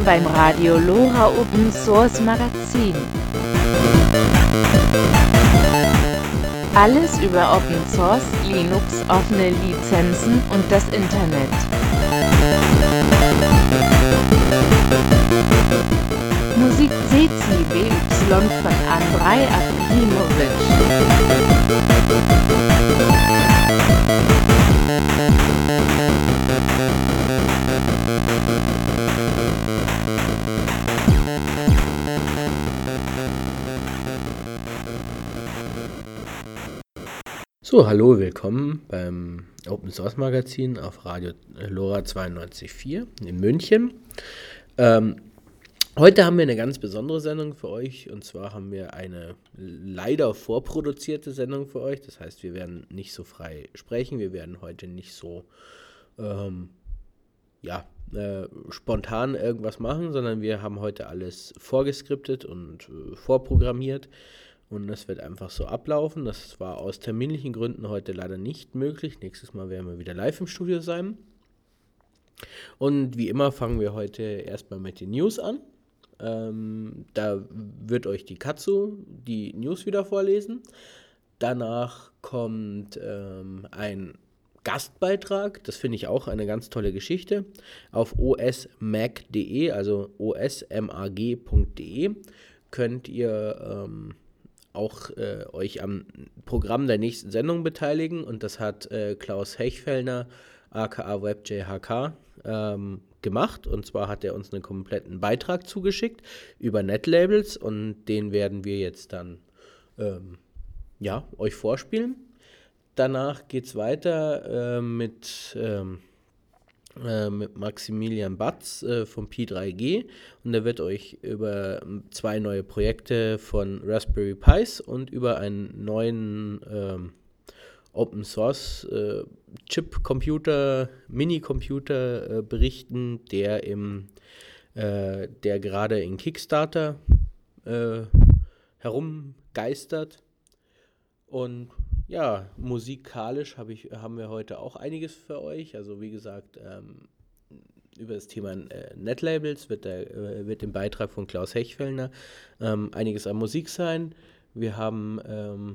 beim Radio LoRa Open Source Magazin. Alles über Open Source, Linux, offene Lizenzen und das Internet. Musik CCBY von Andrei Akimovic. So, hallo, willkommen beim Open Source Magazin auf Radio LoRa 92.4 in München. Heute haben wir eine ganz besondere Sendung für euch, und zwar haben wir eine leider vorproduzierte Sendung für euch. Das heißt, wir werden nicht so frei sprechen, wir werden heute nicht so spontan irgendwas machen, sondern wir haben heute alles vorgeskriptet und vorprogrammiert. Und das wird einfach so ablaufen. Das war aus terminlichen Gründen heute leider nicht möglich. Nächstes Mal werden wir wieder live im Studio sein. Und wie immer fangen wir heute erstmal mit den News an. Da wird euch die Katsu die News wieder vorlesen. Danach kommt ein Gastbeitrag. Das finde ich auch eine ganz tolle Geschichte. Auf osmag.de, also osmag.de, könnt ihr auch euch am Programm der nächsten Sendung beteiligen, und das hat Klaus Hechfellner aka WebJHK gemacht, und zwar hat er uns einen kompletten Beitrag zugeschickt über Netlabels, und den werden wir jetzt dann euch vorspielen. Danach geht es weiter mit Maximilian Batz vom Pi3G, und er wird euch über 2 neue Projekte von Raspberry Pis und über einen neuen Open Source Chip-Computer, Mini-Computer berichten, der gerade in Kickstarter herumgeistert. Und ja, musikalisch haben wir heute auch einiges für euch. Also wie gesagt, über das Thema Netlabels wird im Beitrag von Klaus Hechfellner einiges an Musik sein. Wir haben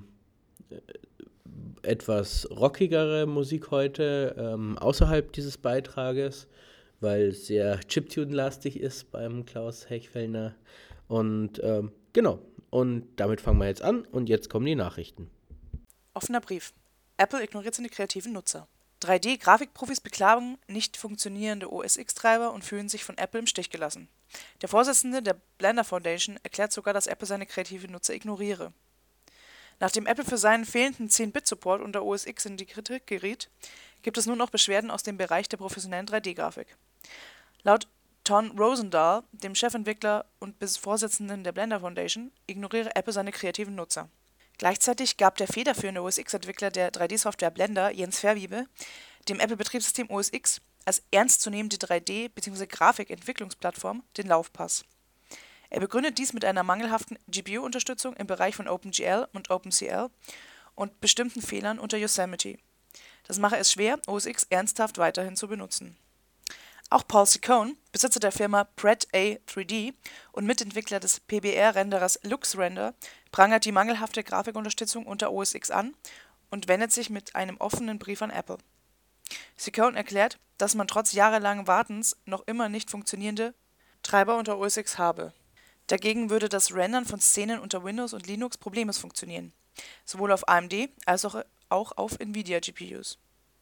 etwas rockigere Musik heute außerhalb dieses Beitrages, weil es sehr Chiptune-lastig ist beim Klaus Hechfellner. Und genau, und damit fangen wir jetzt an, und jetzt kommen die Nachrichten. Offener Brief. Apple ignoriert seine kreativen Nutzer. 3D-Grafikprofis beklagen nicht funktionierende OS X-Treiber und fühlen sich von Apple im Stich gelassen. Der Vorsitzende der Blender Foundation erklärt sogar, dass Apple seine kreativen Nutzer ignoriere. Nachdem Apple für seinen fehlenden 10-Bit-Support unter OS X in die Kritik geriet, gibt es nun auch Beschwerden aus dem Bereich der professionellen 3D-Grafik. Laut Ton Rosendahl, dem Chefentwickler und Vorsitzenden der Blender Foundation, ignoriere Apple seine kreativen Nutzer. Gleichzeitig gab der federführende OS X-Entwickler der 3D-Software Blender, Jens Verwiebe, dem Apple-Betriebssystem OS X als ernstzunehmende 3D- bzw. Grafikentwicklungsplattform den Laufpass. Er begründet dies mit einer mangelhaften GPU-Unterstützung im Bereich von OpenGL und OpenCL und bestimmten Fehlern unter Yosemite. Das mache es schwer, OS X ernsthaft weiterhin zu benutzen. Auch Paul Ciccone, Besitzer der Firma Pret-A3D und Mitentwickler des PBR-Renderers LuxRender, prangert die mangelhafte Grafikunterstützung unter OS X an und wendet sich mit einem offenen Brief an Apple. Ciccone erklärt, dass man trotz jahrelangen Wartens noch immer nicht funktionierende Treiber unter OS X habe. Dagegen würde das Rendern von Szenen unter Windows und Linux problemlos funktionieren, sowohl auf AMD als auch auf Nvidia-GPUs.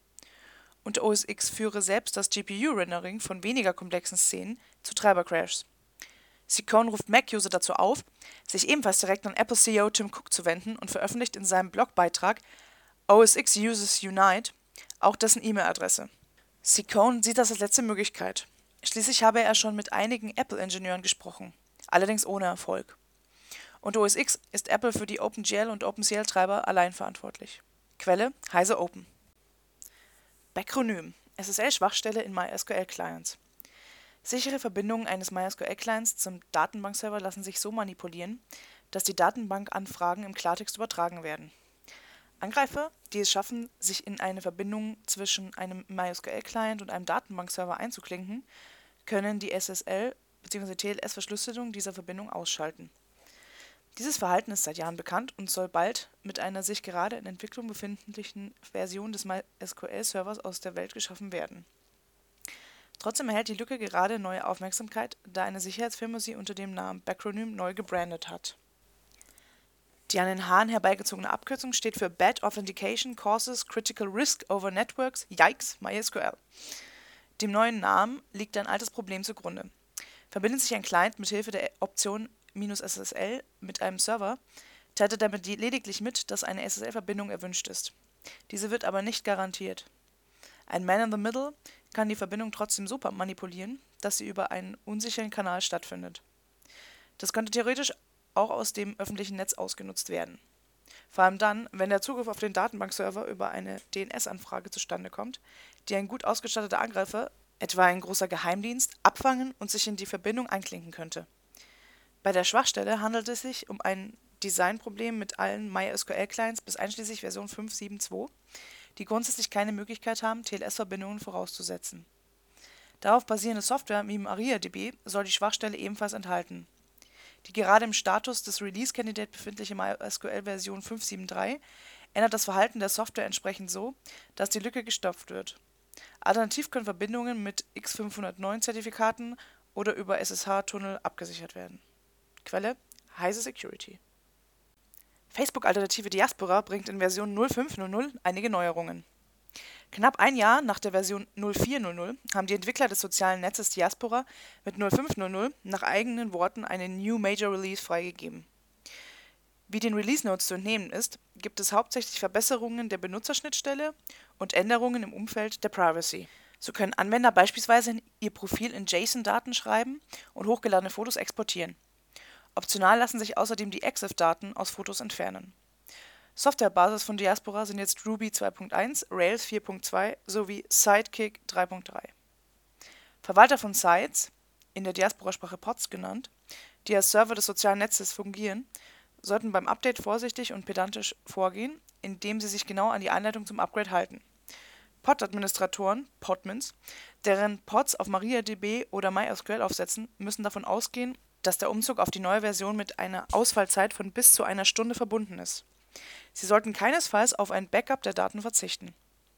Unter OS X führe selbst das GPU-Rendering von weniger komplexen Szenen zu Treibercrashs. Ciccone ruft Mac-User dazu auf, sich ebenfalls direkt an Apple-CEO Tim Cook zu wenden, und veröffentlicht in seinem Blogbeitrag OS X Users Unite auch dessen E-Mail-Adresse. Ciccone sieht das als letzte Möglichkeit. Schließlich habe er schon mit einigen Apple-Ingenieuren gesprochen, allerdings ohne Erfolg. Unter OS X ist Apple für die OpenGL und OpenCL-Treiber allein verantwortlich. Quelle: Heise Open. Backronym: SSL-Schwachstelle in MySQL-Clients. Sichere Verbindungen eines MySQL-Clients zum Datenbankserver lassen sich so manipulieren, dass die Datenbankanfragen im Klartext übertragen werden. Angreifer, die es schaffen, sich in eine Verbindung zwischen einem MySQL-Client und einem Datenbankserver einzuklinken, können die SSL bzw. TLS-Verschlüsselung dieser Verbindung ausschalten. Dieses Verhalten ist seit Jahren bekannt und soll bald mit einer sich gerade in Entwicklung befindlichen Version des MySQL-Servers aus der Welt geschaffen werden. Trotzdem erhält die Lücke gerade neue Aufmerksamkeit, da eine Sicherheitsfirma sie unter dem Namen Backronym neu gebrandet hat. Die an den Haaren herbeigezogene Abkürzung steht für Bad Authentication Causes Critical Risk over Networks, Yikes, MySQL. Dem neuen Namen liegt ein altes Problem zugrunde. Verbindet sich ein Client mit Hilfe der Option "-SSL" mit einem Server, teilt er damit lediglich mit, dass eine SSL-Verbindung erwünscht ist. Diese wird aber nicht garantiert. Ein Man-in-the-Middle kann die Verbindung trotzdem so manipulieren, dass sie über einen unsicheren Kanal stattfindet. Das könnte theoretisch auch aus dem öffentlichen Netz ausgenutzt werden. Vor allem dann, wenn der Zugriff auf den Datenbankserver über eine DNS-Anfrage zustande kommt, die ein gut ausgestatteter Angreifer, etwa ein großer Geheimdienst, abfangen und sich in die Verbindung einklinken könnte. Bei der Schwachstelle handelt es sich um ein Designproblem mit allen MySQL-Clients bis einschließlich Version 5.7.2, die grundsätzlich keine Möglichkeit haben, TLS-Verbindungen vorauszusetzen. Darauf basierende Software wie MariaDB soll die Schwachstelle ebenfalls enthalten. Die gerade im Status des Release-Candidate befindliche MySQL-Version 5.7.3 ändert das Verhalten der Software entsprechend so, dass die Lücke gestopft wird. Alternativ können Verbindungen mit X509-Zertifikaten oder über SSH-Tunnel abgesichert werden. Quelle: Heise Security. Facebook-Alternative Diaspora bringt in Version 0.5.0.0 einige Neuerungen. Knapp ein Jahr nach der Version 0.4.0.0 haben die Entwickler des sozialen Netzes Diaspora mit 0.5.0.0 nach eigenen Worten eine New Major Release freigegeben. Wie den Release Notes zu entnehmen ist, gibt es hauptsächlich Verbesserungen der Benutzerschnittstelle und Änderungen im Umfeld der Privacy. So können Anwender beispielsweise ihr Profil in JSON-Daten schreiben und hochgeladene Fotos exportieren. Optional lassen sich außerdem die EXIF-Daten aus Fotos entfernen. Softwarebasis von Diaspora sind jetzt Ruby 2.1, Rails 4.2 sowie Sidekick 3.3. Verwalter von Sites, in der Diaspora-Sprache Pods genannt, die als Server des sozialen Netzes fungieren, sollten beim Update vorsichtig und pedantisch vorgehen, indem sie sich genau an die Anleitung zum Upgrade halten. Pod-Administratoren, Podmins, deren Pods auf MariaDB oder MySQL aufsetzen, müssen davon ausgehen, dass der Umzug auf die neue Version mit einer Ausfallzeit von bis zu einer Stunde verbunden ist. Sie sollten keinesfalls auf ein Backup der Daten verzichten.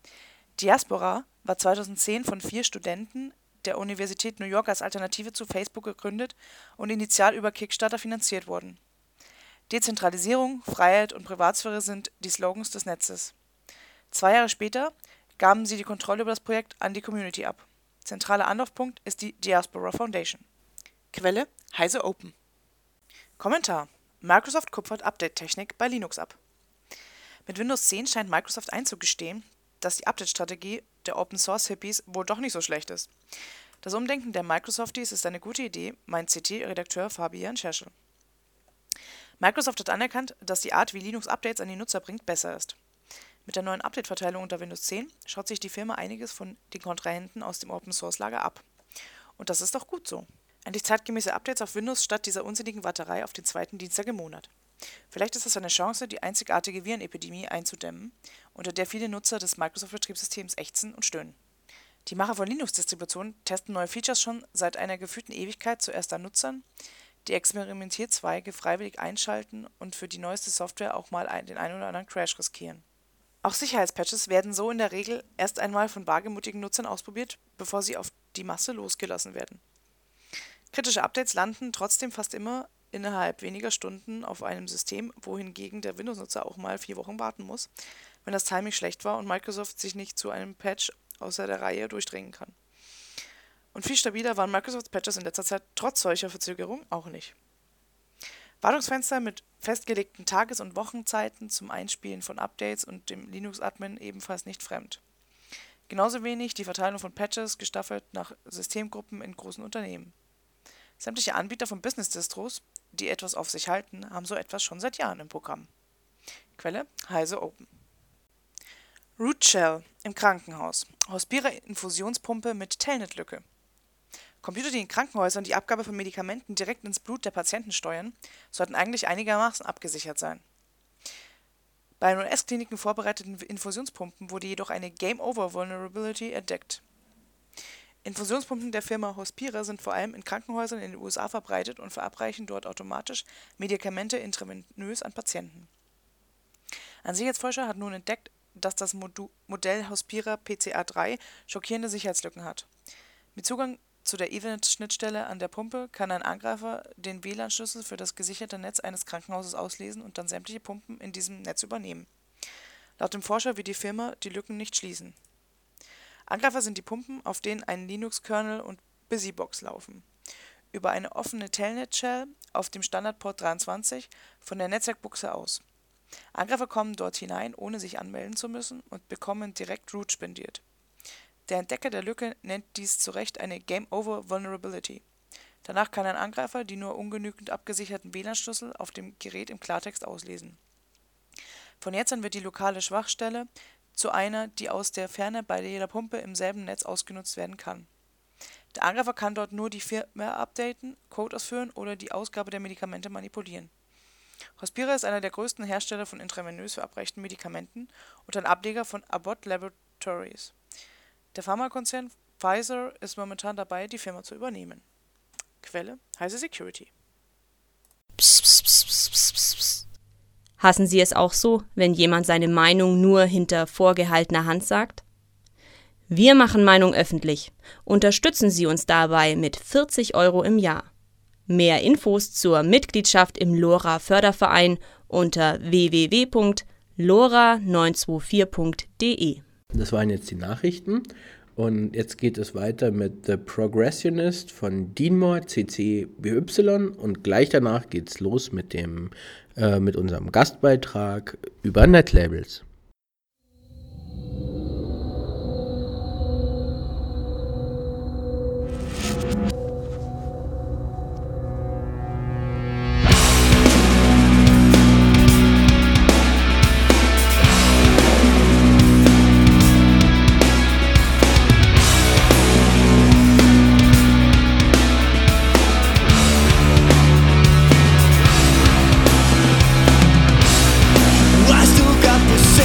Diaspora war 2010 von 4 Studenten der Universität New York als Alternative zu Facebook gegründet und initial über Kickstarter finanziert worden. Dezentralisierung, Freiheit und Privatsphäre sind die Slogans des Netzes. 2 Jahre später gaben sie die Kontrolle über das Projekt an die Community ab. Zentraler Anlaufpunkt ist die Diaspora Foundation. Quelle: Heise Open. Kommentar: Microsoft kupfert Update-Technik bei Linux ab. Mit Windows 10 scheint Microsoft einzugestehen, dass die Update-Strategie der Open-Source-Hippies wohl doch nicht so schlecht ist. Das Umdenken der Microsofties ist eine gute Idee, meint CT-Redakteur Fabian Scherschel. Microsoft hat anerkannt, dass die Art, wie Linux Updates an die Nutzer bringt, besser ist. Mit der neuen Update-Verteilung unter Windows 10 schaut sich die Firma einiges von den Kontrahenten aus dem Open-Source-Lager ab. Und das ist auch gut so. Endlich zeitgemäße Updates auf Windows statt dieser unsinnigen Warterei auf den zweiten Dienstag im Monat. Vielleicht ist das eine Chance, die einzigartige Virenepidemie einzudämmen, unter der viele Nutzer des Microsoft-Betriebssystems ächzen und stöhnen. Die Macher von Linux-Distributionen testen neue Features schon seit einer gefühlten Ewigkeit zuerst an Nutzern, die Experimentierzweige freiwillig einschalten und für die neueste Software auch mal den einen oder anderen Crash riskieren. Auch Sicherheitspatches werden so in der Regel erst einmal von wagemutigen Nutzern ausprobiert, bevor sie auf die Masse losgelassen werden. Kritische Updates landen trotzdem fast immer innerhalb weniger Stunden auf einem System, wohingegen der Windows-Nutzer auch mal 4 Wochen warten muss, wenn das Timing schlecht war und Microsoft sich nicht zu einem Patch außer der Reihe durchdringen kann. Und viel stabiler waren Microsofts Patches in letzter Zeit trotz solcher Verzögerung auch nicht. Wartungsfenster mit festgelegten Tages- und Wochenzeiten zum Einspielen von Updates und dem Linux-Admin ebenfalls nicht fremd. Genauso wenig die Verteilung von Patches gestaffelt nach Systemgruppen in großen Unternehmen. Sämtliche Anbieter von Business-Distros, die etwas auf sich halten, haben so etwas schon seit Jahren im Programm. Quelle: Heise Open. Root Shell im Krankenhaus. Hospira-Infusionspumpe mit Telnet-Lücke. Computer, die in Krankenhäusern die Abgabe von Medikamenten direkt ins Blut der Patienten steuern, sollten eigentlich einigermaßen abgesichert sein. Bei in US-Kliniken vorbereiteten Infusionspumpen wurde jedoch eine Game-Over-Vulnerability entdeckt. Infusionspumpen der Firma Hospira sind vor allem in Krankenhäusern in den USA verbreitet und verabreichen dort automatisch Medikamente intravenös an Patienten. Ein Sicherheitsforscher hat nun entdeckt, dass das Modell Hospira PCA3 schockierende Sicherheitslücken hat. Mit Zugang zu der Ethernet-Schnittstelle an der Pumpe kann ein Angreifer den WLAN-Schlüssel für das gesicherte Netz eines Krankenhauses auslesen und dann sämtliche Pumpen in diesem Netz übernehmen. Laut dem Forscher wird die Firma die Lücken nicht schließen. Angreifer sind die Pumpen, auf denen ein Linux-Kernel und BusyBox laufen. Über eine offene Telnet-Shell auf dem Standardport 23 von der Netzwerkbuchse aus. Angreifer kommen dort hinein, ohne sich anmelden zu müssen, und bekommen direkt Root spendiert. Der Entdecker der Lücke nennt dies zu Recht eine Game-Over-Vulnerability. Danach kann ein Angreifer die nur ungenügend abgesicherten WLAN-Schlüssel auf dem Gerät im Klartext auslesen. Von jetzt an wird die lokale Schwachstelle zu einer, die aus der Ferne bei jeder Pumpe im selben Netz ausgenutzt werden kann. Der Angreifer kann dort nur die Firmware updaten, Code ausführen oder die Ausgabe der Medikamente manipulieren. Hospira ist einer der größten Hersteller von intravenös verabreichten Medikamenten und ein Ableger von Abbott Laboratories. Der Pharmakonzern Pfizer ist momentan dabei, die Firma zu übernehmen. Quelle: Heise Security. Psst, psst, psst, psst, psst, psst. Hassen Sie es auch so, wenn jemand seine Meinung nur hinter vorgehaltener Hand sagt? Wir machen Meinung öffentlich. Unterstützen Sie uns dabei mit 40 € im Jahr. Mehr Infos zur Mitgliedschaft im LoRa-Förderverein unter www.lora924.de. Das waren jetzt die Nachrichten und jetzt geht es weiter mit The Progressionist von Dinmore CCBY und gleich danach geht's los mit unserem Gastbeitrag über Netlabels. I still got the same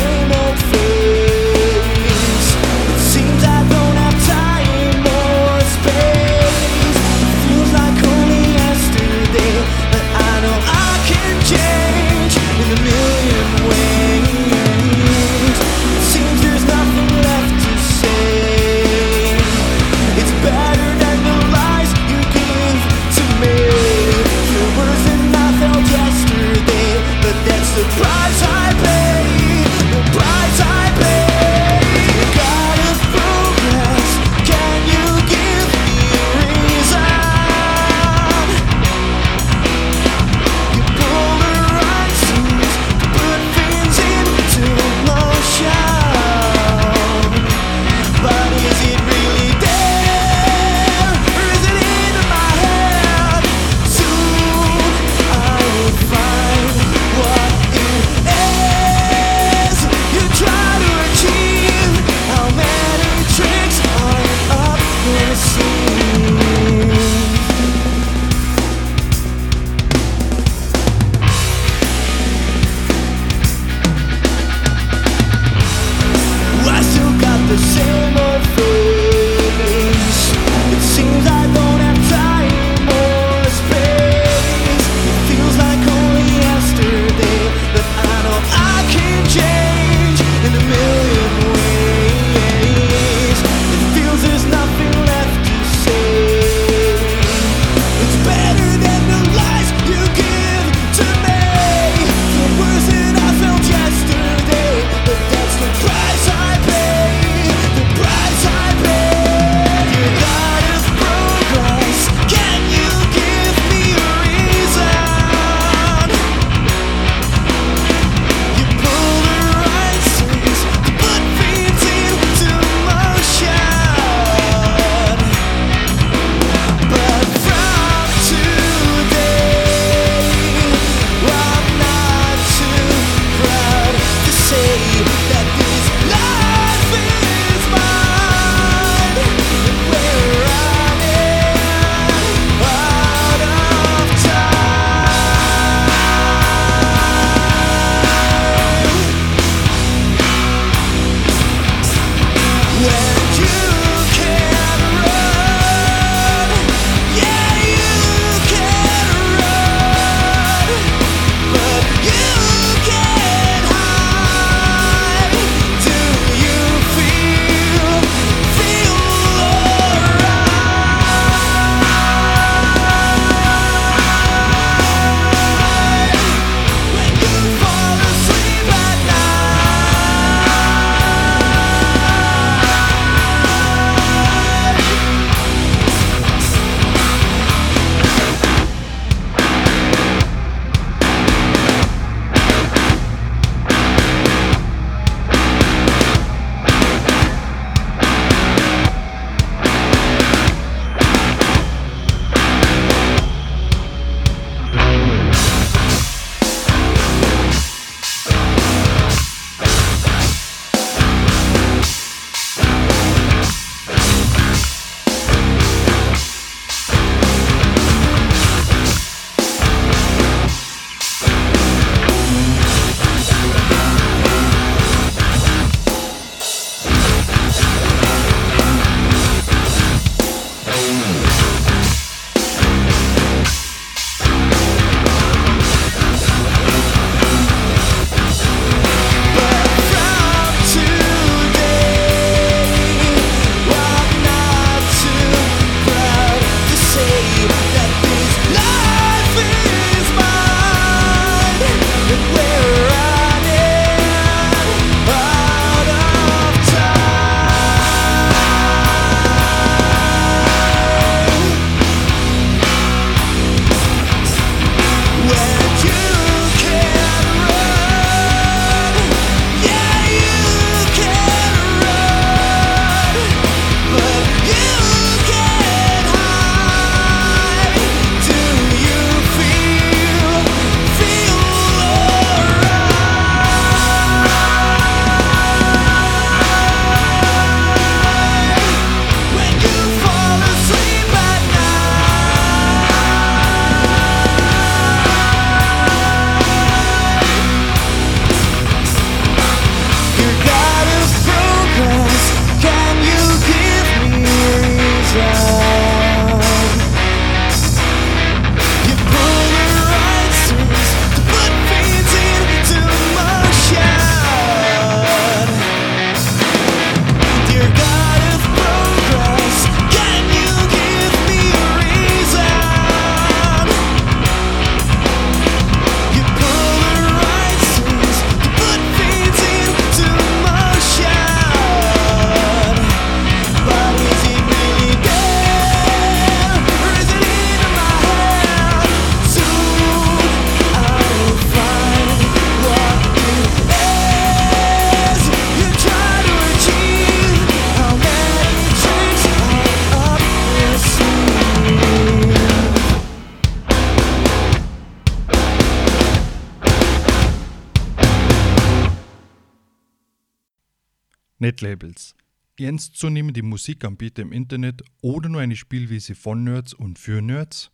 Netlabels. Ernstzunehmende Musikanbieter im Internet oder nur eine Spielwiese von Nerds und für Nerds?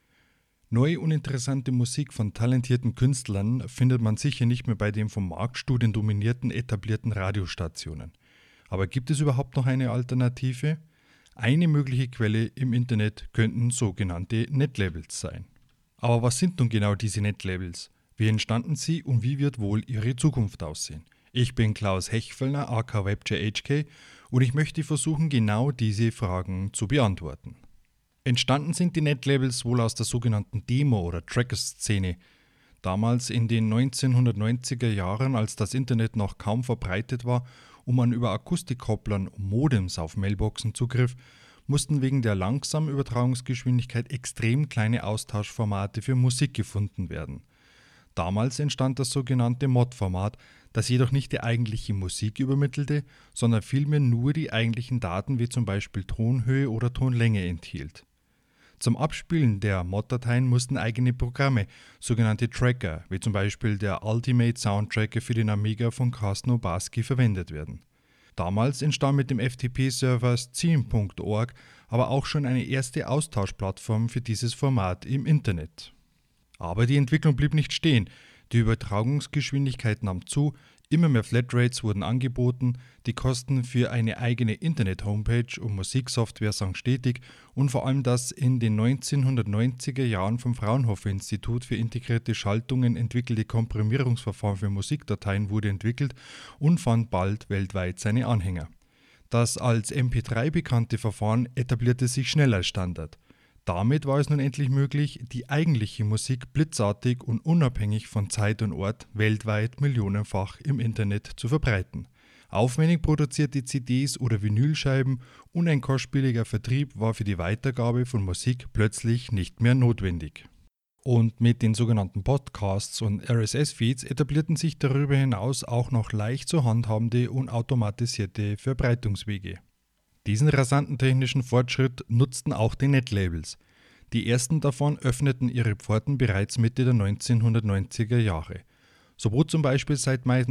Neue und interessante Musik von talentierten Künstlern findet man sicher nicht mehr bei den von Marktstudien dominierten etablierten Radiostationen. Aber gibt es überhaupt noch eine Alternative? Eine mögliche Quelle im Internet könnten sogenannte Netlabels sein. Aber was sind nun genau diese Netlabels? Wie entstanden sie und wie wird wohl ihre Zukunft aussehen? Ich bin Klaus Hechfellner, aka WebJHK, und ich möchte versuchen, genau diese Fragen zu beantworten. Entstanden sind die Netlabels wohl aus der sogenannten Demo- oder Tracker-Szene. Damals in den 1990er Jahren, als das Internet noch kaum verbreitet war und man über Akustikkopplern und Modems auf Mailboxen zugriff, mussten wegen der langsamen Übertragungsgeschwindigkeit extrem kleine Austauschformate für Musik gefunden werden. Damals entstand das sogenannte Mod-Format, das jedoch nicht die eigentliche Musik übermittelte, sondern vielmehr nur die eigentlichen Daten wie zum Beispiel Tonhöhe oder Tonlänge enthielt. Zum Abspielen der Mod-Dateien mussten eigene Programme, sogenannte Tracker, wie zum Beispiel der Ultimate Sound Tracker für den Amiga von Carsten Obarski, verwendet werden. Damals entstand mit dem FTP-Server Steam.org aber auch schon eine erste Austauschplattform für dieses Format im Internet. Aber die Entwicklung blieb nicht stehen. Die Übertragungsgeschwindigkeit nahm zu, immer mehr Flatrates wurden angeboten, die Kosten für eine eigene Internet-Homepage und Musiksoftware sank stetig und vor allem das in den 1990er Jahren vom Fraunhofer-Institut für integrierte Schaltungen entwickelte Komprimierungsverfahren für Musikdateien wurde entwickelt und fand bald weltweit seine Anhänger. Das als MP3 bekannte Verfahren etablierte sich schnell als Standard. Damit war es nun endlich möglich, die eigentliche Musik blitzartig und unabhängig von Zeit und Ort weltweit millionenfach im Internet zu verbreiten. Aufwendig produzierte CDs oder Vinylscheiben und ein kostspieliger Vertrieb war für die Weitergabe von Musik plötzlich nicht mehr notwendig. Und mit den sogenannten Podcasts und RSS-Feeds etablierten sich darüber hinaus auch noch leicht zu handhabende und automatisierte Verbreitungswege. Diesen rasanten technischen Fortschritt nutzten auch die Netlabels. Die ersten davon öffneten ihre Pforten bereits Mitte der 1990er Jahre. So bot zum Beispiel seit Mai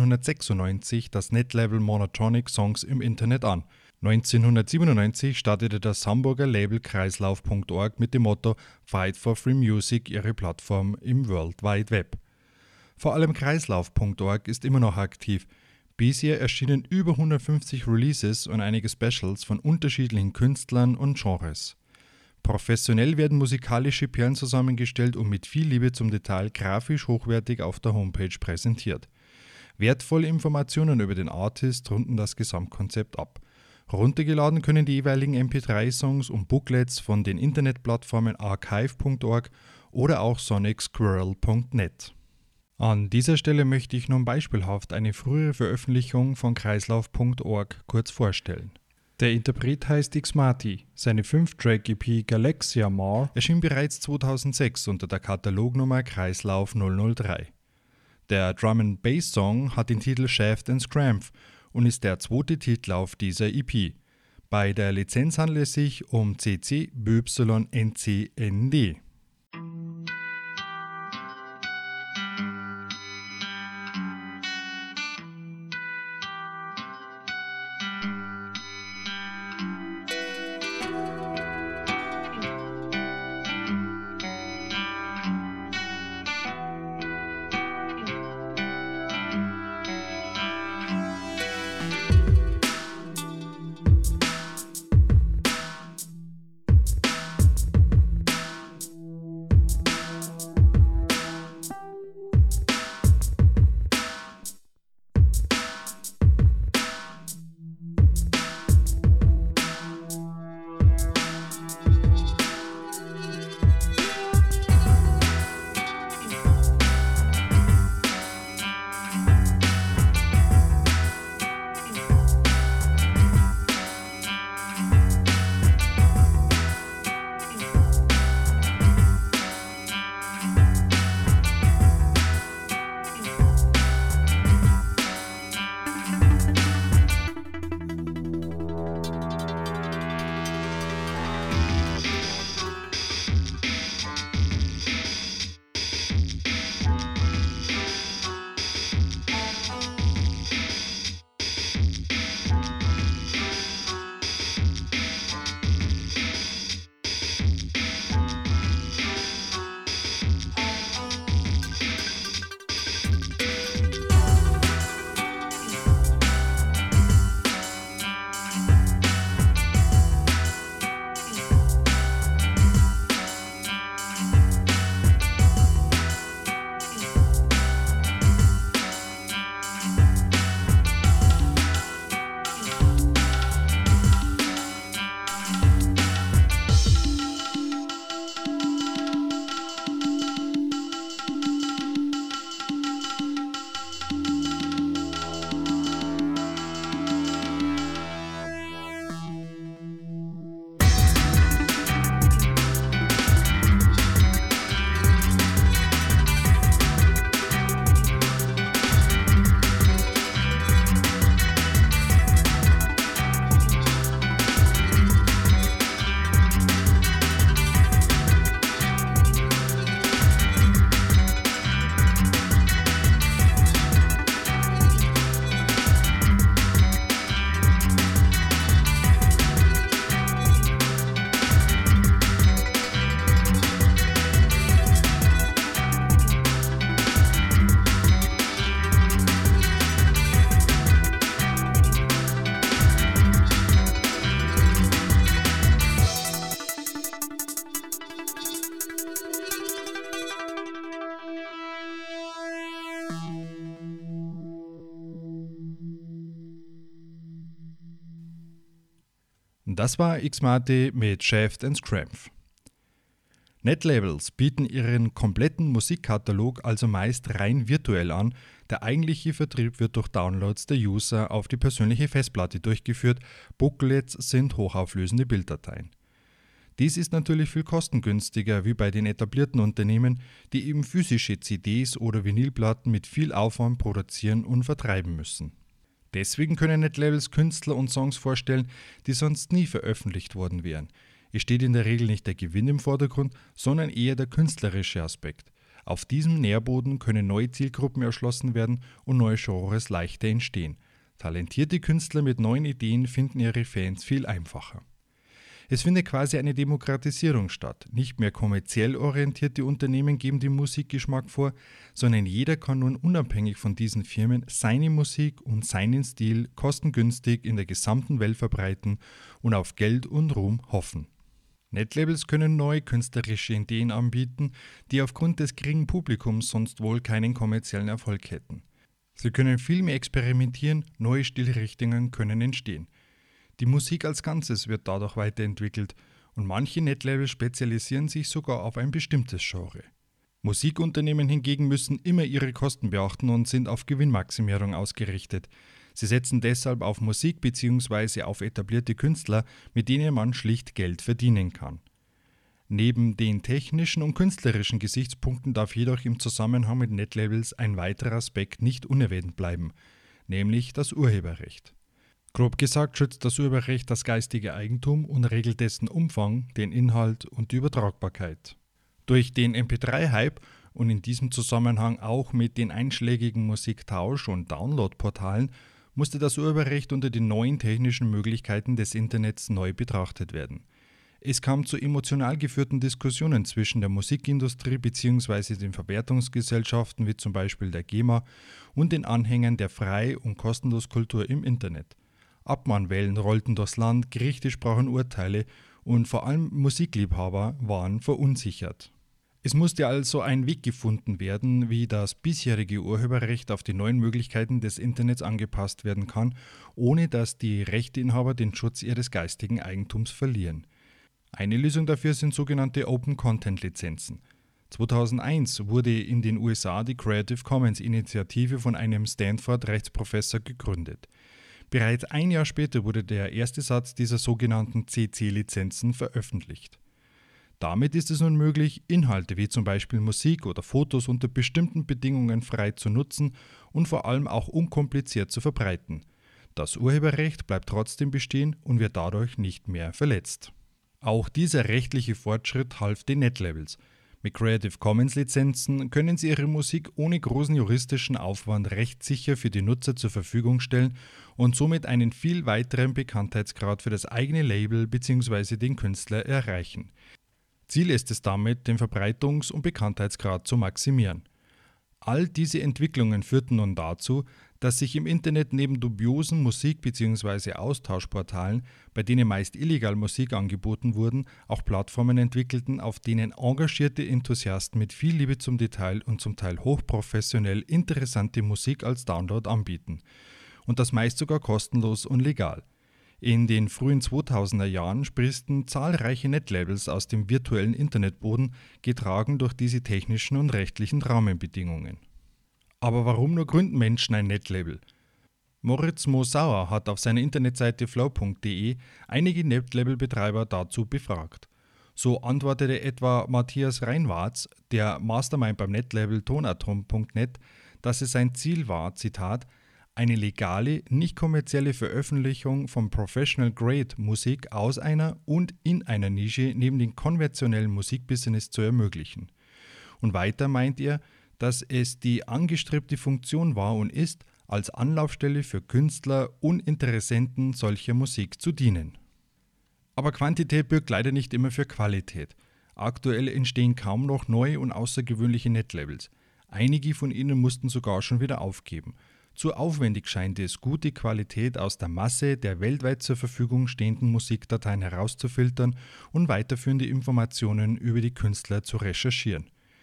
1996 das Netlabel Monotronic Songs im Internet an. 1997 startete das Hamburger Label Kreislauf.org mit dem Motto Fight for Free Music ihre Plattform im World Wide Web. Vor allem Kreislauf.org ist immer noch aktiv. Bisher erschienen über 150 Releases und einige Specials von unterschiedlichen Künstlern und Genres. Professionell werden musikalische Perlen zusammengestellt und mit viel Liebe zum Detail grafisch hochwertig auf der Homepage präsentiert. Wertvolle Informationen über den Artist runden das Gesamtkonzept ab. Runtergeladen können die jeweiligen MP3-Songs und Booklets von den Internetplattformen archive.org oder auch sonicsquirrel.net. An dieser Stelle möchte ich nun beispielhaft eine frühere Veröffentlichung von Kreislauf.org kurz vorstellen. Der Interpret heißt Xmati. Seine 5-Track-EP Galaxia Mar erschien bereits 2006 unter der Katalognummer Kreislauf 003. Der Drum-and-Bass-Song hat den Titel Shaft and Scramph und ist der zweite Titel auf dieser EP. Bei der Lizenz handelt es sich um CC BY NCND. Das war Xmati mit Shaft & Scrampf. Netlabels bieten ihren kompletten Musikkatalog also meist rein virtuell an. Der eigentliche Vertrieb wird durch Downloads der User auf die persönliche Festplatte durchgeführt. Booklets sind hochauflösende Bilddateien. Dies ist natürlich viel kostengünstiger wie bei den etablierten Unternehmen, die eben physische CDs oder Vinylplatten mit viel Aufwand produzieren und vertreiben müssen. Deswegen können Netlabels Künstler und Songs vorstellen, die sonst nie veröffentlicht worden wären. Es steht in der Regel nicht der Gewinn im Vordergrund, sondern eher der künstlerische Aspekt. Auf diesem Nährboden können neue Zielgruppen erschlossen werden und neue Genres leichter entstehen. Talentierte Künstler mit neuen Ideen finden ihre Fans viel einfacher. Es findet quasi eine Demokratisierung statt. Nicht mehr kommerziell orientierte Unternehmen geben den Musikgeschmack vor, sondern jeder kann nun unabhängig von diesen Firmen seine Musik und seinen Stil kostengünstig in der gesamten Welt verbreiten und auf Geld und Ruhm hoffen. Netlabels können neue künstlerische Ideen anbieten, die aufgrund des geringen Publikums sonst wohl keinen kommerziellen Erfolg hätten. Sie können viel mehr experimentieren, neue Stilrichtungen können entstehen. Die Musik als Ganzes wird dadurch weiterentwickelt und manche Netlabels spezialisieren sich sogar auf ein bestimmtes Genre. Musikunternehmen hingegen müssen immer ihre Kosten beachten und sind auf Gewinnmaximierung ausgerichtet. Sie setzen deshalb auf Musik bzw. auf etablierte Künstler, mit denen man schlicht Geld verdienen kann. Neben den technischen und künstlerischen Gesichtspunkten darf jedoch im Zusammenhang mit Netlabels ein weiterer Aspekt nicht unerwähnt bleiben, nämlich das Urheberrecht. Grob gesagt schützt das Urheberrecht das geistige Eigentum und regelt dessen Umfang, den Inhalt und die Übertragbarkeit. Durch den MP3-Hype und in diesem Zusammenhang auch mit den einschlägigen Musiktausch- und Download-Portalen musste das Urheberrecht unter den neuen technischen Möglichkeiten des Internets neu betrachtet werden. Es kam zu emotional geführten Diskussionen zwischen der Musikindustrie bzw. den Verwertungsgesellschaften wie zum Beispiel der GEMA und den Anhängern der Frei- und Kostenlos Kultur im Internet. Abmahnwellen rollten durchs Land, Gerichte sprachen Urteile und vor allem Musikliebhaber waren verunsichert. Es musste also ein Weg gefunden werden, wie das bisherige Urheberrecht auf die neuen Möglichkeiten des Internets angepasst werden kann, ohne dass die Rechteinhaber den Schutz ihres geistigen Eigentums verlieren. Eine Lösung dafür sind sogenannte Open-Content-Lizenzen. 2001 wurde in den USA die Creative Commons-Initiative von einem Stanford-Rechtsprofessor gegründet. Bereits ein Jahr später wurde der erste Satz dieser sogenannten CC-Lizenzen veröffentlicht. Damit ist es nun möglich, Inhalte wie zum Beispiel Musik oder Fotos unter bestimmten Bedingungen frei zu nutzen und vor allem auch unkompliziert zu verbreiten. Das Urheberrecht bleibt trotzdem bestehen und wird dadurch nicht mehr verletzt. Auch dieser rechtliche Fortschritt half den Netlabels. Mit Creative Commons Lizenzen können sie ihre Musik ohne großen juristischen Aufwand rechtssicher für die Nutzer zur Verfügung stellen und somit einen viel weiteren Bekanntheitsgrad für das eigene Label bzw. den Künstler erreichen. Ziel ist es damit, den Verbreitungs- und Bekanntheitsgrad zu maximieren. All diese Entwicklungen führten nun dazu, dass sich im Internet neben dubiosen Musik- bzw. Austauschportalen, bei denen meist illegal Musik angeboten wurden, auch Plattformen entwickelten, auf denen engagierte Enthusiasten mit viel Liebe zum Detail und zum Teil hochprofessionell interessante Musik als Download anbieten. Und das meist sogar kostenlos und legal. In den frühen 2000er Jahren sprießten zahlreiche Netlabels aus dem virtuellen Internetboden, getragen durch diese technischen und rechtlichen Rahmenbedingungen. Aber warum nur gründen Menschen ein Netlabel? Moritz Mosauer hat auf seiner Internetseite flow.de einige Netlabel-Betreiber dazu befragt. So antwortete etwa Matthias Reinwarz, der Mastermind beim Netlabel tonatom.net, dass es sein Ziel war, Zitat, eine legale, nicht kommerzielle Veröffentlichung von Professional-Grade-Musik aus einer und in einer Nische neben dem konventionellen Musikbusiness zu ermöglichen. Und weiter meint er, dass es die angestrebte Funktion war und ist, als Anlaufstelle für Künstler und Interessenten solcher Musik zu dienen. Aber Quantität birgt leider nicht immer für Qualität. Aktuell entstehen kaum noch neue und außergewöhnliche Netlabels. Einige von ihnen mussten sogar schon wieder aufgeben. Zu aufwendig scheint es, gute Qualität aus der Masse der weltweit zur Verfügung stehenden Musikdateien herauszufiltern und weiterführende Informationen über die Künstler zu recherchieren.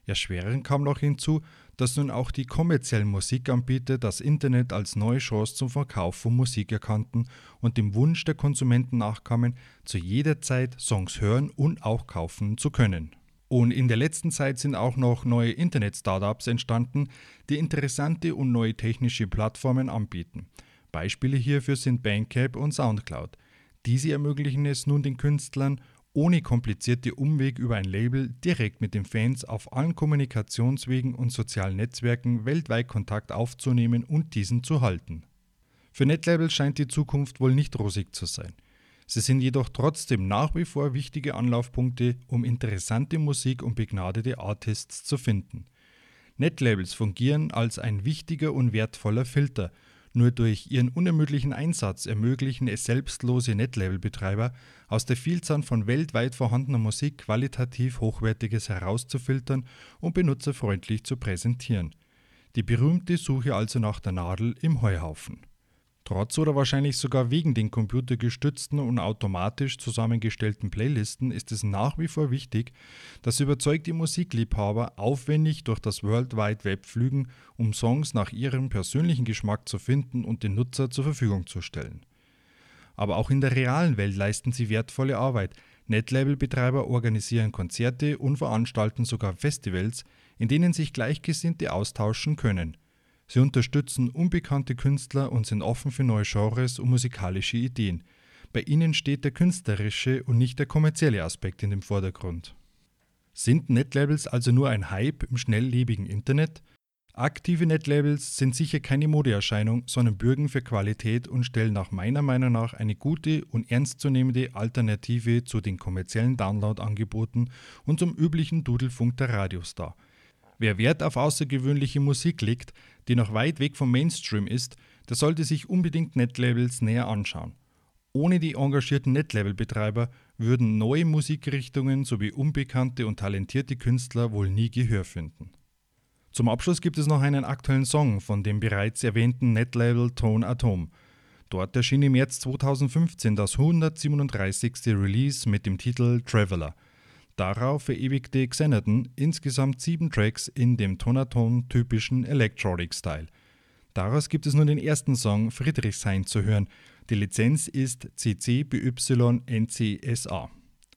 Erschwerend kam noch hinzu, dass nun auch die kommerziellen Musikanbieter das Internet als neue Chance zum Verkauf von Musik erkannten und dem Wunsch der Konsumenten nachkamen, zu jeder Zeit Songs hören und auch kaufen zu können. Und in der letzten Zeit sind auch noch neue Internet-Startups entstanden, die interessante und neue technische Plattformen anbieten. Beispiele hierfür sind Bandcamp und Soundcloud. Diese ermöglichen es nun den Künstlern, ohne komplizierte Umweg über ein Label direkt mit den Fans auf allen Kommunikationswegen und sozialen Netzwerken weltweit Kontakt aufzunehmen und diesen zu halten. Für Netlabels scheint die Zukunft wohl nicht rosig zu sein. Sie sind jedoch trotzdem nach wie vor wichtige Anlaufpunkte, um interessante Musik und begnadete Artists zu finden. Netlabels fungieren als ein wichtiger und wertvoller Filter. Nur durch ihren unermüdlichen Einsatz ermöglichen es selbstlose Netlabel-Betreiber, aus der Vielzahl von weltweit vorhandener Musik qualitativ Hochwertiges herauszufiltern und benutzerfreundlich zu präsentieren. Die berühmte Suche also nach der Nadel im Heuhaufen. Trotz oder wahrscheinlich sogar wegen den computergestützten und automatisch zusammengestellten Playlisten ist es nach wie vor wichtig, dass überzeugte Musikliebhaber aufwendig durch das World Wide Web flügen, um Songs nach ihrem persönlichen Geschmack zu finden und den Nutzer zur Verfügung zu stellen. Aber auch in der realen Welt leisten sie wertvolle Arbeit. Netlabel-Betreiber organisieren Konzerte und veranstalten sogar Festivals, in denen sich Gleichgesinnte austauschen können. Sie unterstützen unbekannte Künstler und sind offen für neue Genres und musikalische Ideen. Bei ihnen steht der künstlerische und nicht der kommerzielle Aspekt in dem Vordergrund. Sind Netlabels also nur ein Hype im schnelllebigen Internet? Aktive Netlabels sind sicher keine Modeerscheinung, sondern bürgen für Qualität und stellen nach meiner Meinung nach eine gute und ernstzunehmende Alternative zu den kommerziellen Download-Angeboten und zum üblichen Dudelfunk der Radios dar. Wer Wert auf außergewöhnliche Musik legt, die noch weit weg vom Mainstream ist, der sollte sich unbedingt Netlabels näher anschauen. Ohne die engagierten Netlabel-Betreiber würden neue Musikrichtungen sowie unbekannte und talentierte Künstler wohl nie Gehör finden. Zum Abschluss gibt es noch einen aktuellen Song von dem bereits erwähnten Netlabel Tone Atom. Dort erschien im März 2015 das 137. Release mit dem Titel Traveler. Darauf verewigte Xanadu insgesamt 7 Tracks in dem Tonaton-typischen Electronic-Style. Daraus gibt es nun den ersten Song Friedrichshain zu hören. Die Lizenz ist CC BY NCSA.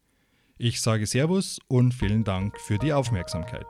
Ich sage Servus und vielen Dank für die Aufmerksamkeit.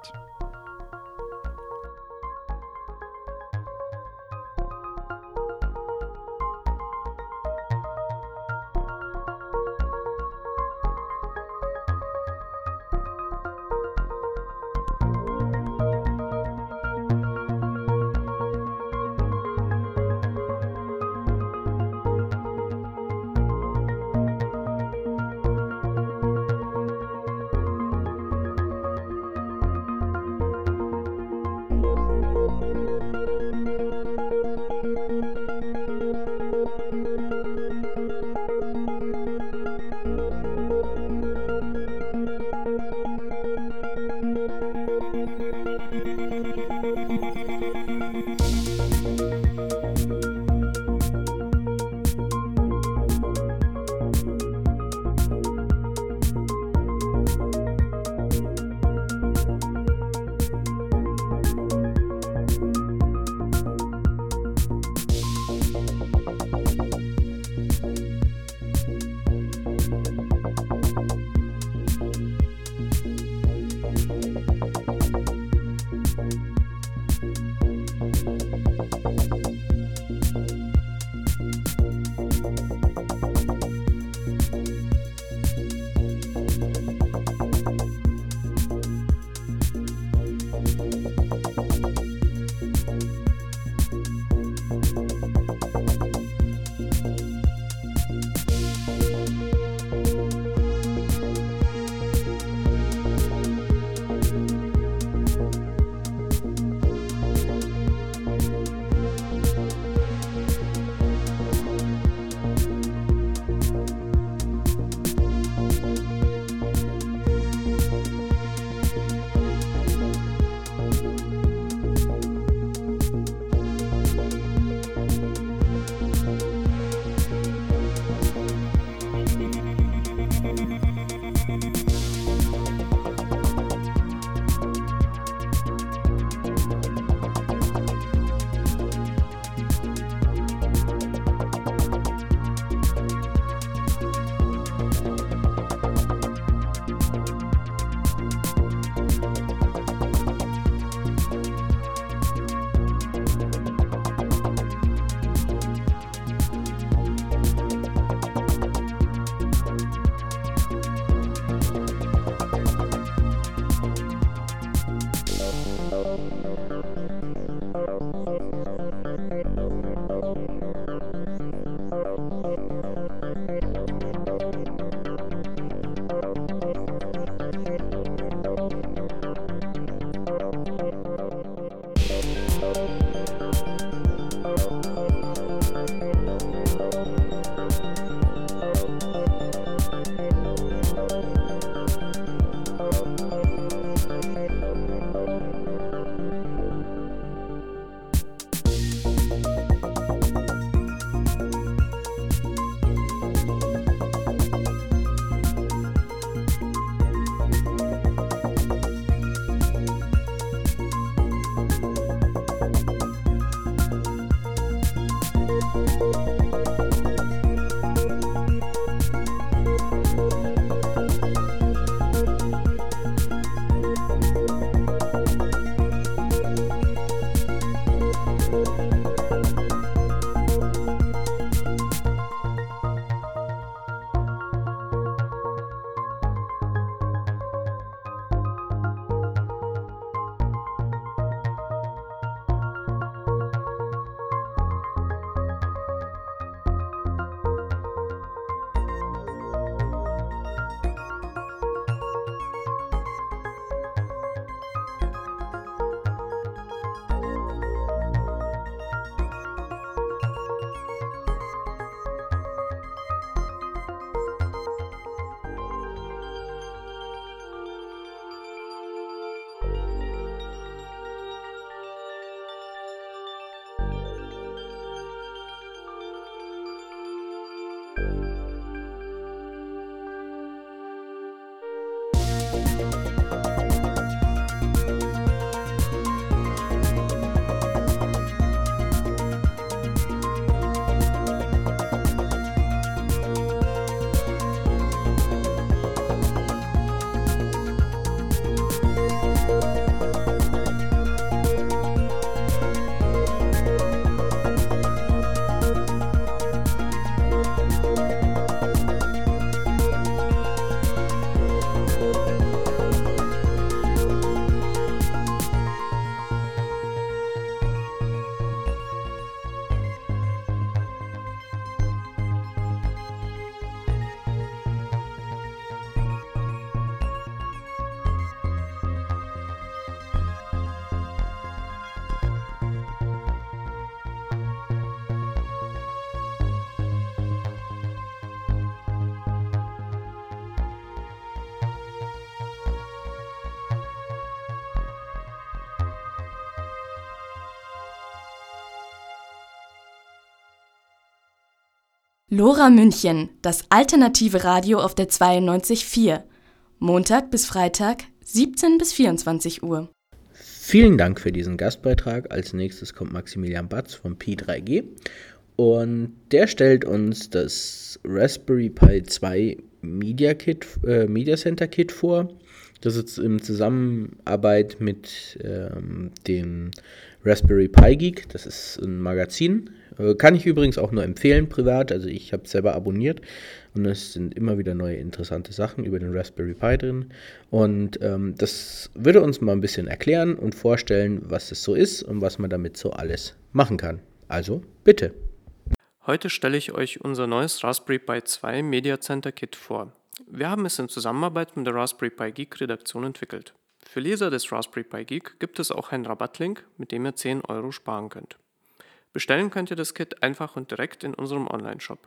Lora München, das alternative Radio auf der 92.4. Montag bis Freitag, 17 bis 24 Uhr. Vielen Dank für diesen Gastbeitrag. Als nächstes kommt Maximilian Batz vom Pi3G und der stellt uns das Raspberry Pi 2 Media Center Kit vor. Das ist in Zusammenarbeit mit dem Raspberry Pi Geek. Das ist ein Magazin. Kann ich übrigens auch nur empfehlen, privat. Also ich habe es selber abonniert und es sind immer wieder neue interessante Sachen über den Raspberry Pi drin. Und das würde uns mal ein bisschen erklären und vorstellen, was es so ist und was man damit so alles machen kann. Also bitte. Heute stelle ich euch unser neues Raspberry Pi 2 Media Center Kit vor. Wir haben es in Zusammenarbeit mit der Raspberry Pi Geek Redaktion entwickelt. Für Leser des Raspberry Pi Geek gibt es auch einen Rabattlink, mit dem ihr 10 € sparen könnt. Bestellen könnt ihr das Kit einfach und direkt in unserem Online-Shop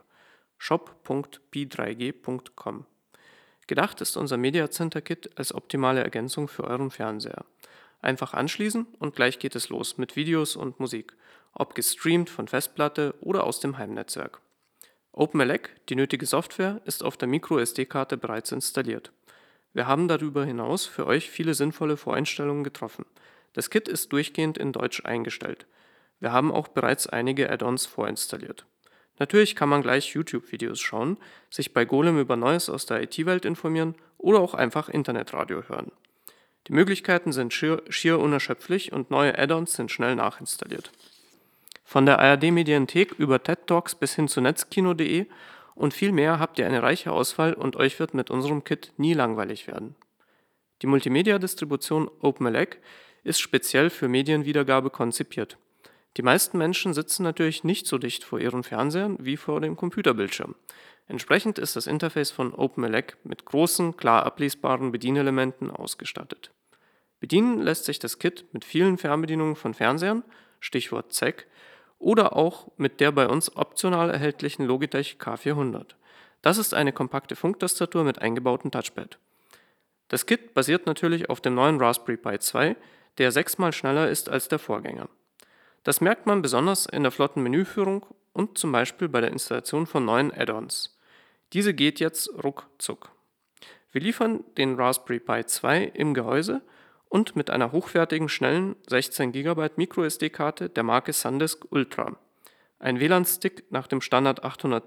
shop.pi3g.com. Gedacht ist unser Media Center Kit als optimale Ergänzung für euren Fernseher. Einfach anschließen und gleich geht es los mit Videos und Musik, ob gestreamt von Festplatte oder aus dem Heimnetzwerk. OpenELEC, die nötige Software, ist auf der MicroSD-Karte bereits installiert. Wir haben darüber hinaus für euch viele sinnvolle Voreinstellungen getroffen. Das Kit ist durchgehend in Deutsch eingestellt. Wir haben auch bereits einige Add-ons vorinstalliert. Natürlich kann man gleich YouTube-Videos schauen, sich bei Golem über Neues aus der IT-Welt informieren oder auch einfach Internetradio hören. Die Möglichkeiten sind schier unerschöpflich und neue Add-ons sind schnell nachinstalliert. Von der ARD-Medienthek über TED Talks bis hin zu netzkino.de und viel mehr habt ihr eine reiche Auswahl und euch wird mit unserem Kit nie langweilig werden. Die Multimedia-Distribution OpenELEC ist speziell für Medienwiedergabe konzipiert. Die meisten Menschen sitzen natürlich nicht so dicht vor ihren Fernsehern wie vor dem Computerbildschirm. Entsprechend ist das Interface von OpenELEC mit großen, klar ablesbaren Bedienelementen ausgestattet. Bedienen lässt sich das Kit mit vielen Fernbedienungen von Fernsehern, Stichwort ZEC, oder auch mit der bei uns optional erhältlichen Logitech K400. Das ist eine kompakte Funktastatur mit eingebautem Touchpad. Das Kit basiert natürlich auf dem neuen Raspberry Pi 2, der 6-mal schneller ist als der Vorgänger. Das merkt man besonders in der flotten Menüführung und zum Beispiel bei der Installation von neuen Add-ons. Diese geht jetzt ruckzuck. Wir liefern den Raspberry Pi 2 im Gehäuse und mit einer hochwertigen, schnellen 16 GB MicroSD-Karte der Marke SanDisk Ultra. Ein WLAN-Stick nach dem Standard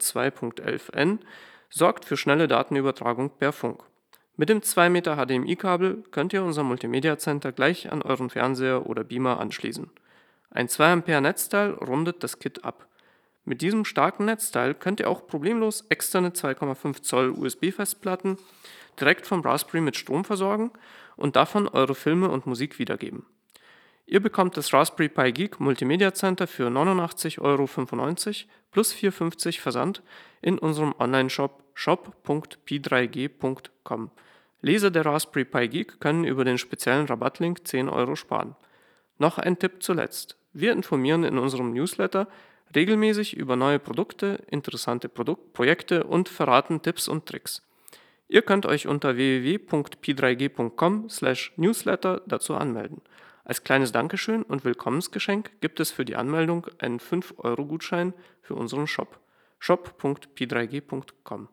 802.11n sorgt für schnelle Datenübertragung per Funk. Mit dem 2 Meter HDMI-Kabel könnt ihr unser Multimedia Center gleich an euren Fernseher oder Beamer anschließen. Ein 2 Ampere Netzteil rundet das Kit ab. Mit diesem starken Netzteil könnt ihr auch problemlos externe 2,5 Zoll USB-Festplatten direkt vom Raspberry mit Strom versorgen und davon eure Filme und Musik wiedergeben. Ihr bekommt das Raspberry Pi Geek Multimedia Center für 89,95 € plus 4,50 € Versand in unserem Online-Shop shop.pi3g.com. Leser der Raspberry Pi Geek können über den speziellen Rabattlink 10 € sparen. Noch ein Tipp zuletzt. Wir informieren in unserem Newsletter regelmäßig über neue Produkte, interessante Projekte und verraten Tipps und Tricks. Ihr könnt euch unter www.pi3g.com/newsletter dazu anmelden. Als kleines Dankeschön und Willkommensgeschenk gibt es für die Anmeldung einen 5-€-Gutschein für unseren Shop. shop.pi3g.com.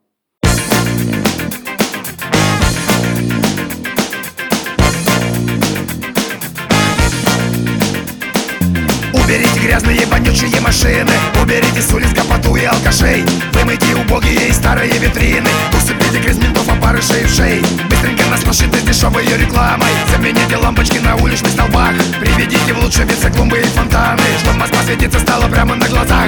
Уберите грязные вонючие машины, уберите с улиц гопоту и алкашей. Вымойте убогие и старые витрины, усыпите грязь ментов, опарышей и вшей. Быстренько нас нашитесь дешевой рекламой, замените лампочки на уличных столбах. Приведите в лучший вид клумбы и фонтаны, чтоб Москва светиться стала прямо на глазах.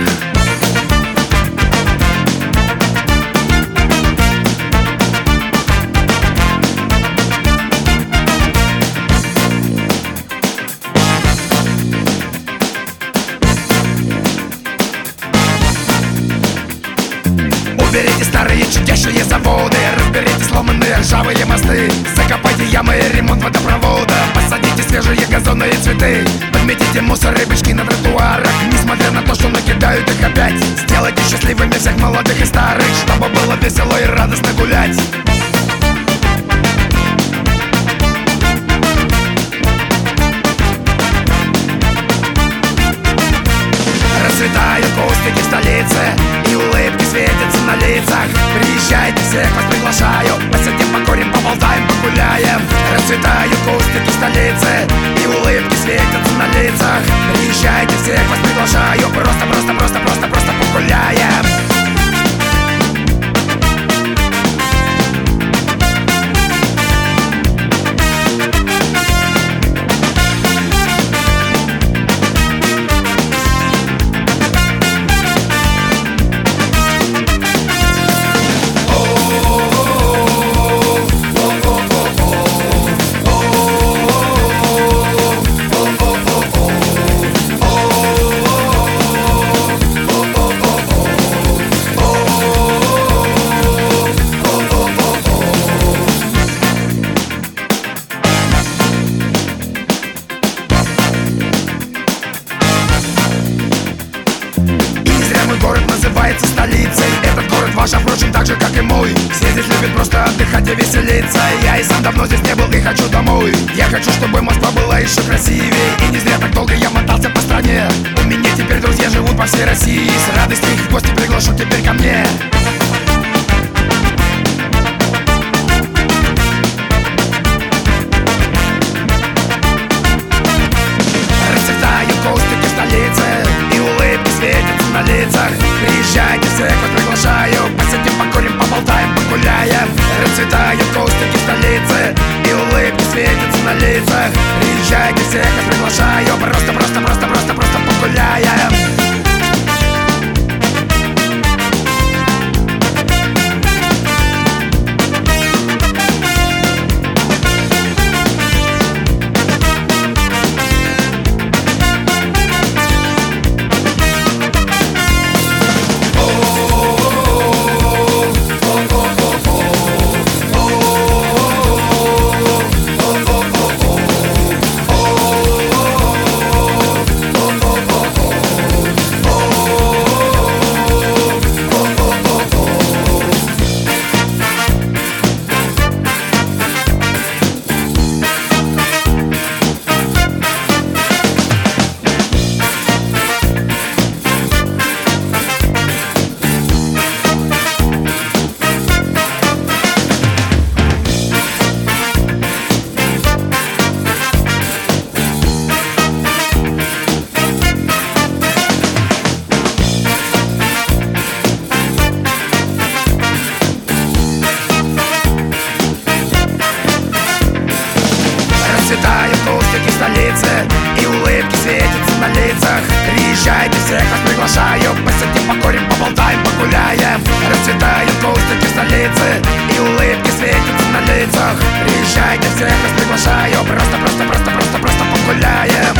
Уберите старые чудящие заводы, разберите сломанные ржавые мосты, закопайте ямы и ремонт водопровода, посадите свежие газоны и цветы, подметите мусор и бычки на тротуарах, несмотря на то, что накидают их опять. Сделайте счастливыми всех молодых и старых, чтобы было весело и радостно гулять. Расцветают кустики в столице, и улыбки светятся называется столицей. Этот город ваш, а впрочем, так же, как и мой. Все здесь любят просто отдыхать и веселиться. Я и сам давно здесь не был и хочу домой. Я хочу, чтобы Москва была еще красивее. И не зря так долго я мотался по стране. У меня теперь друзья живут по всей России. С радостью их в гости приглашу теперь ко мне. Расцветают кустики столицы, и улыбки светятся на лицах. Приезжайте, всех вас приглашаю. Посидим, покурим, поболтаем, погуляем. Расцветают кустики столицы, и улыбки светятся на лицах. Приезжайте, всех вас приглашаю. Просто погуляем. Расцветают кустики столицы, и улыбки светятся на лицах. Приезжайте, всех вас приглашаю. Посидим, покурим, поболтаем, погуляем. Расцветают кустики столицы, и улыбки светятся на лицах. Приезжайте, всех вас приглашаю. Просто погуляем.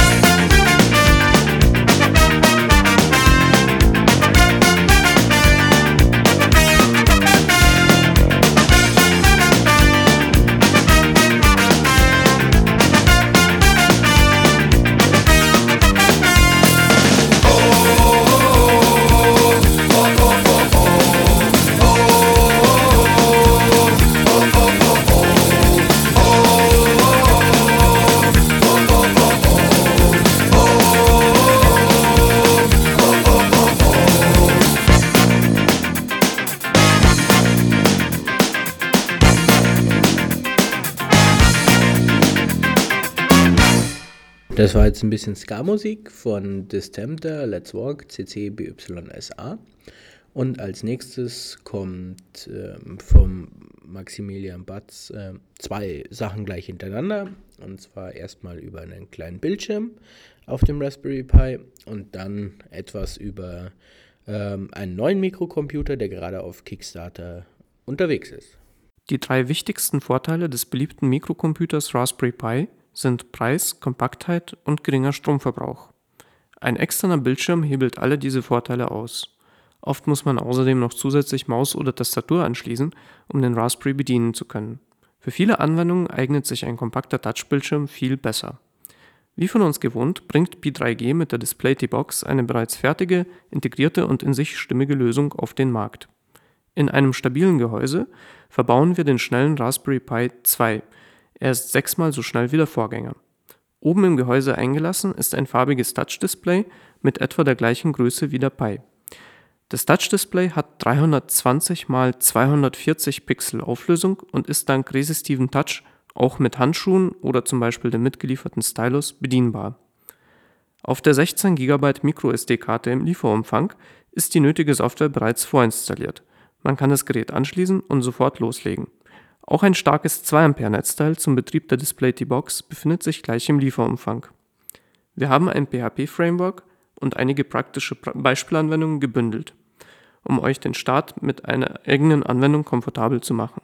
Das war jetzt ein bisschen Ska-Musik von Distemper, Let's Walk, CC BYSA. Und als nächstes kommt vom Maximilian Batz zwei Sachen gleich hintereinander. Und zwar erstmal über einen kleinen Bildschirm auf dem Raspberry Pi und dann etwas über einen neuen Mikrocomputer, der gerade auf Kickstarter unterwegs ist. Die 3 wichtigsten Vorteile des beliebten Mikrocomputers Raspberry Pi sind Preis, Kompaktheit und geringer Stromverbrauch. Ein externer Bildschirm hebelt alle diese Vorteile aus. Oft muss man außerdem noch zusätzlich Maus oder Tastatur anschließen, um den Raspberry bedienen zu können. Für viele Anwendungen eignet sich ein kompakter Touchbildschirm viel besser. Wie von uns gewohnt, bringt Pi3G mit der Display-T-Box eine bereits fertige, integrierte und in sich stimmige Lösung auf den Markt. In einem stabilen Gehäuse verbauen wir den schnellen Raspberry Pi 2. Er ist 6-mal so schnell wie der Vorgänger. Oben im Gehäuse eingelassen ist ein farbiges Touch-Display mit etwa der gleichen Größe wie der Pi. Das Touch-Display hat 320 x 240 Pixel Auflösung und ist dank resistiven Touch auch mit Handschuhen oder zum Beispiel dem mitgelieferten Stylus bedienbar. Auf der 16 GB MicroSD-Karte im Lieferumfang ist die nötige Software bereits vorinstalliert. Man kann das Gerät anschließen und sofort loslegen. Auch ein starkes 2A-Netzteil zum Betrieb der Display-T-Box befindet sich gleich im Lieferumfang. Wir haben ein PHP-Framework und einige praktische Beispielanwendungen gebündelt, um euch den Start mit einer eigenen Anwendung komfortabel zu machen.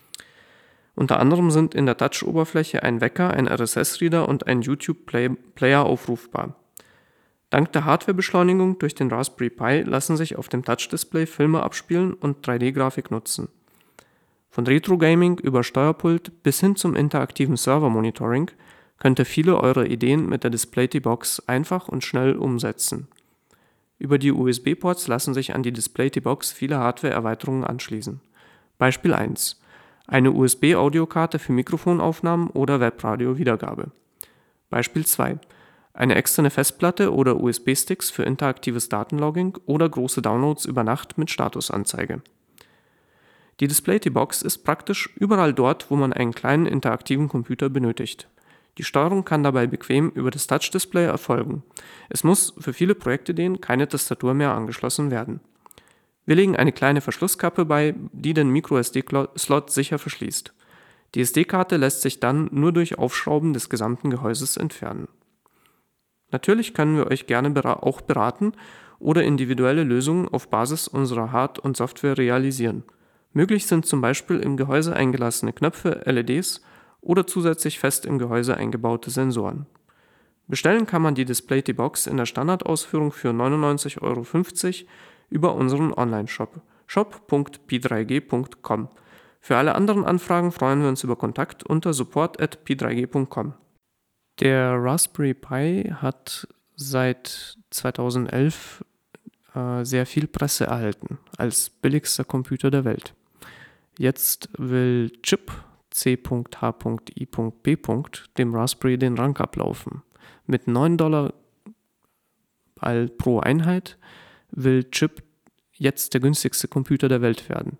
Unter anderem sind in der Touch-Oberfläche ein Wecker, ein RSS-Reader und ein YouTube-Player aufrufbar. Dank der Hardwarebeschleunigung durch den Raspberry Pi lassen sich auf dem Touch-Display Filme abspielen und 3D-Grafik nutzen. Von Retro-Gaming über Steuerpult bis hin zum interaktiven Server-Monitoring könnt ihr viele eurer Ideen mit der Display-T-Box einfach und schnell umsetzen. Über die USB-Ports lassen sich an die Display-T-Box viele Hardware-Erweiterungen anschließen. Beispiel 1: eine USB-Audiokarte für Mikrofonaufnahmen oder Webradio-Wiedergabe. Beispiel 2: eine externe Festplatte oder USB-Sticks für interaktives Datenlogging oder große Downloads über Nacht mit Statusanzeige. Die Display-T-Box ist praktisch überall dort, wo man einen kleinen interaktiven Computer benötigt. Die Steuerung kann dabei bequem über das Touch-Display erfolgen. Es muss für viele Projektideen keine Tastatur mehr angeschlossen werden. Wir legen eine kleine Verschlusskappe bei, die den MicroSD-Slot sicher verschließt. Die SD-Karte lässt sich dann nur durch Aufschrauben des gesamten Gehäuses entfernen. Natürlich können wir euch gerne auch beraten oder individuelle Lösungen auf Basis unserer Hard- und Software realisieren. Möglich sind zum Beispiel im Gehäuse eingelassene Knöpfe, LEDs oder zusätzlich fest im Gehäuse eingebaute Sensoren. Bestellen kann man die Display-T-Box in der Standardausführung für 99,50 € über unseren Online-Shop shop.p3g.com. Für alle anderen Anfragen freuen wir uns über Kontakt unter support@p3g.com. Der Raspberry Pi hat seit 2011 sehr viel Presse erhalten als billigster Computer der Welt. Jetzt will Chip C.H.I.B. dem Raspberry den Rang ablaufen. Mit $9 pro Einheit will Chip jetzt der günstigste Computer der Welt werden.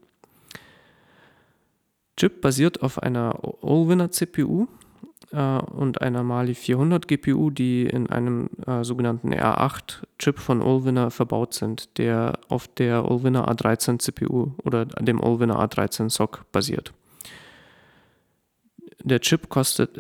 Chip basiert auf einer Allwinner CPU und einer Mali 400 GPU, die in einem sogenannten R8-Chip von Allwinner verbaut sind, der auf der Allwinner A13 CPU oder dem Allwinner A13 SoC basiert. Der Chip kostet,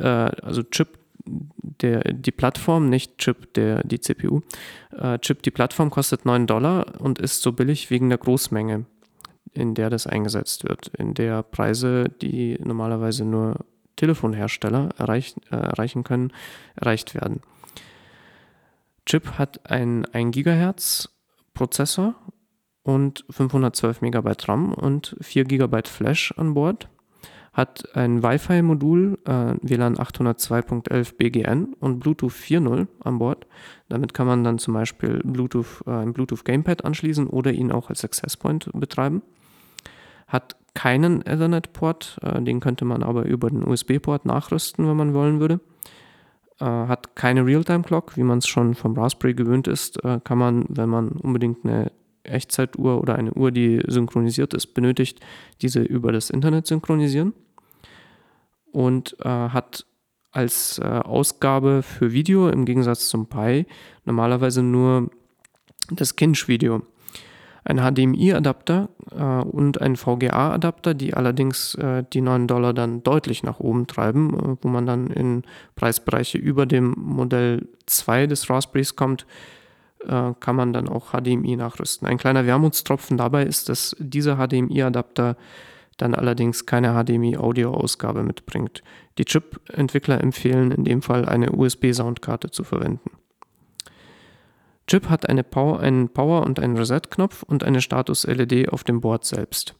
die Plattform, nicht Chip, die CPU, Chip, die Plattform kostet $9 und ist so billig wegen der Großmenge, in der das eingesetzt wird, in der Preise, die normalerweise nur Telefonhersteller erreichen können, erreicht werden. Chip hat einen 1 GHz Prozessor und 512 MB RAM und 4 GB Flash an Bord, hat ein Wi-Fi-Modul, WLAN 802.11 BGN und Bluetooth 4.0 an Bord. Damit kann man dann zum Beispiel ein Bluetooth Gamepad anschließen oder ihn auch als Access Point betreiben. Hat keinen Ethernet-Port, den könnte man aber über den USB-Port nachrüsten, wenn man wollen würde. Hat keine Realtime-Clock, wie man es schon vom Raspberry gewöhnt ist, kann man, wenn man unbedingt eine Echtzeituhr oder eine Uhr, die synchronisiert ist, benötigt, diese über das Internet synchronisieren. Und hat als Ausgabe für Video im Gegensatz zum Pi normalerweise nur das Kinch-Video. Ein HDMI-Adapter und ein VGA-Adapter, die allerdings die $9 dann deutlich nach oben treiben, wo man dann in Preisbereiche über dem Modell 2 des Raspberries kommt, kann man dann auch HDMI nachrüsten. Ein kleiner Wermutstropfen dabei ist, dass dieser HDMI-Adapter dann allerdings keine HDMI-Audio-Ausgabe mitbringt. Die Chip-Entwickler empfehlen in dem Fall eine USB-Soundkarte zu verwenden. Chip hat einen Power- und einen Reset-Knopf und eine Status-LED auf dem Board selbst.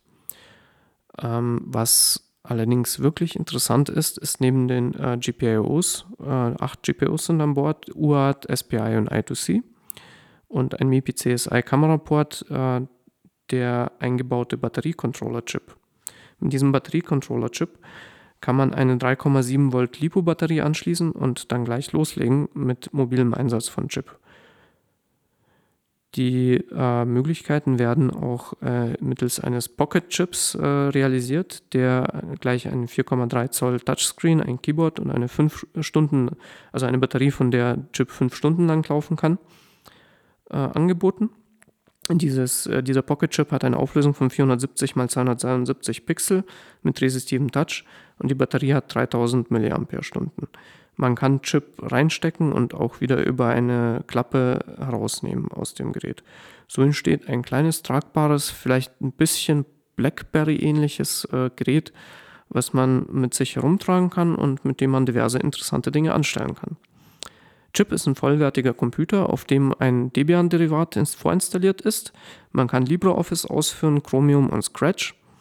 Was allerdings wirklich interessant ist neben den GPIOs, 8 GPIOs sind an Bord, UART, SPI und I2C und ein MIPI CSI-Kameraport, der eingebaute Batteriecontroller-Chip. Mit diesem Batteriecontroller-Chip kann man eine 3,7 Volt LiPo-Batterie anschließen und dann gleich loslegen mit mobilem Einsatz von Chip. Die Möglichkeiten werden auch mittels eines Pocket-Chips realisiert, der gleich einen 4,3 Zoll Touchscreen, ein Keyboard und eine eine Batterie, von der Chip 5 Stunden lang laufen kann, angeboten. Dieser Pocket-Chip hat eine Auflösung von 470 x 272 Pixel mit resistivem Touch und die Batterie hat 3000 mAh. Man kann Chip reinstecken und auch wieder über eine Klappe herausnehmen aus dem Gerät. So entsteht ein kleines, tragbares, vielleicht ein bisschen BlackBerry-ähnliches Gerät, was man mit sich herumtragen kann und mit dem man diverse interessante Dinge anstellen kann. Chip ist ein vollwertiger Computer, auf dem ein Debian-Derivat vorinstalliert ist. Man kann LibreOffice ausführen, Chromium und Scratch.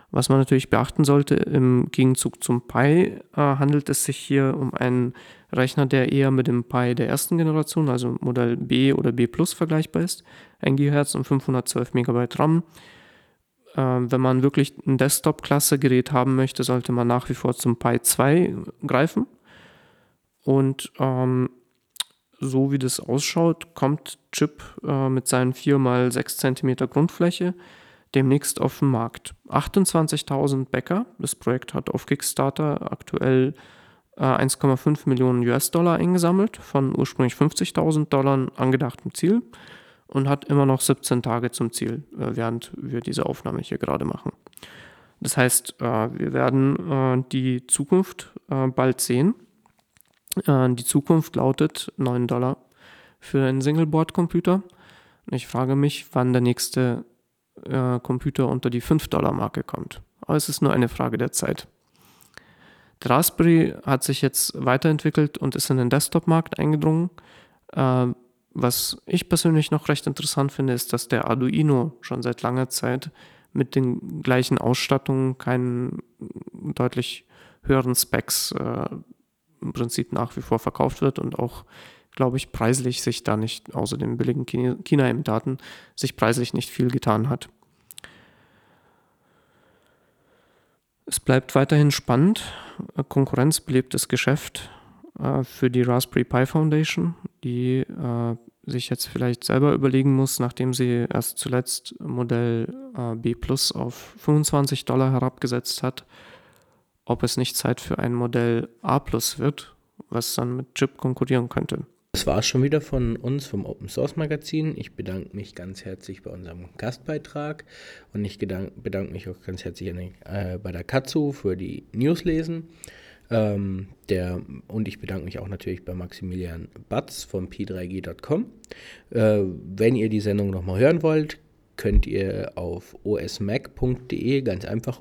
Was man natürlich beachten sollte, im Gegenzug zum Pi handelt es sich hier um einen Rechner, der eher mit dem Pi der ersten Generation, also Modell B oder B Plus vergleichbar ist. 1 GHz und 512 MB RAM. Wenn man wirklich ein Desktop-Klasse-Gerät haben möchte, sollte man nach wie vor zum Pi 2 greifen. Und so wie das ausschaut, kommt Chip mit seinen 4x6 cm Grundfläche demnächst auf den Markt. 28.000 Bäcker. Das Projekt hat auf Kickstarter aktuell 1,5 Millionen US-Dollar eingesammelt von ursprünglich $50.000 angedachtem Ziel und hat immer noch 17 Tage zum Ziel, während wir diese Aufnahme hier gerade machen. Das heißt, wir werden die Zukunft bald sehen. Die Zukunft lautet $9 für einen Singleboard-Computer. Ich frage mich, wann der nächste Computer unter die $5-Marke kommt. Aber es ist nur eine Frage der Zeit. Der Raspberry hat sich jetzt weiterentwickelt und ist in den Desktop-Markt eingedrungen. Was ich persönlich noch recht interessant finde, ist, dass der Arduino schon seit langer Zeit mit den gleichen Ausstattungen, keinen deutlich höheren Specs im Prinzip nach wie vor verkauft wird und auch, glaube ich, preislich sich da nicht, außer den billigen China-Imitaten, sich preislich nicht viel getan hat. Es bleibt weiterhin spannend. Konkurrenzbelebtes Geschäft für die Raspberry Pi Foundation, die sich jetzt vielleicht selber überlegen muss, nachdem sie erst zuletzt Modell B Plus auf $25 herabgesetzt hat, ob es nicht Zeit für ein Modell A Plus wird, was dann mit Chip konkurrieren könnte. Das war es schon wieder von uns vom Open Source Magazin. Ich bedanke mich ganz herzlich bei unserem Gastbeitrag und ich bedanke mich auch ganz herzlich bei der Katsu für die News lesen. Und ich bedanke mich auch natürlich bei Maximilian Batz vom p3g.com. Wenn ihr die Sendung nochmal hören wollt, könnt ihr auf osmag.de, ganz einfach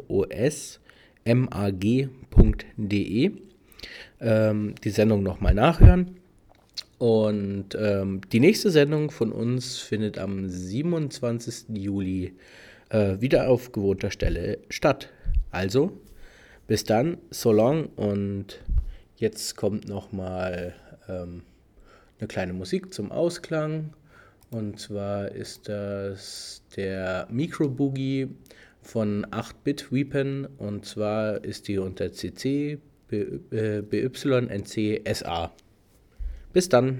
osmag.de, die Sendung nochmal nachhören. Und die nächste Sendung von uns findet am 27. Juli wieder auf gewohnter Stelle statt. Also, bis dann, so long, und jetzt kommt nochmal eine kleine Musik zum Ausklang. Und zwar ist das der Micro Boogie von 8-Bit Weapon, und zwar ist die unter CC BYNC SA. Bis dann.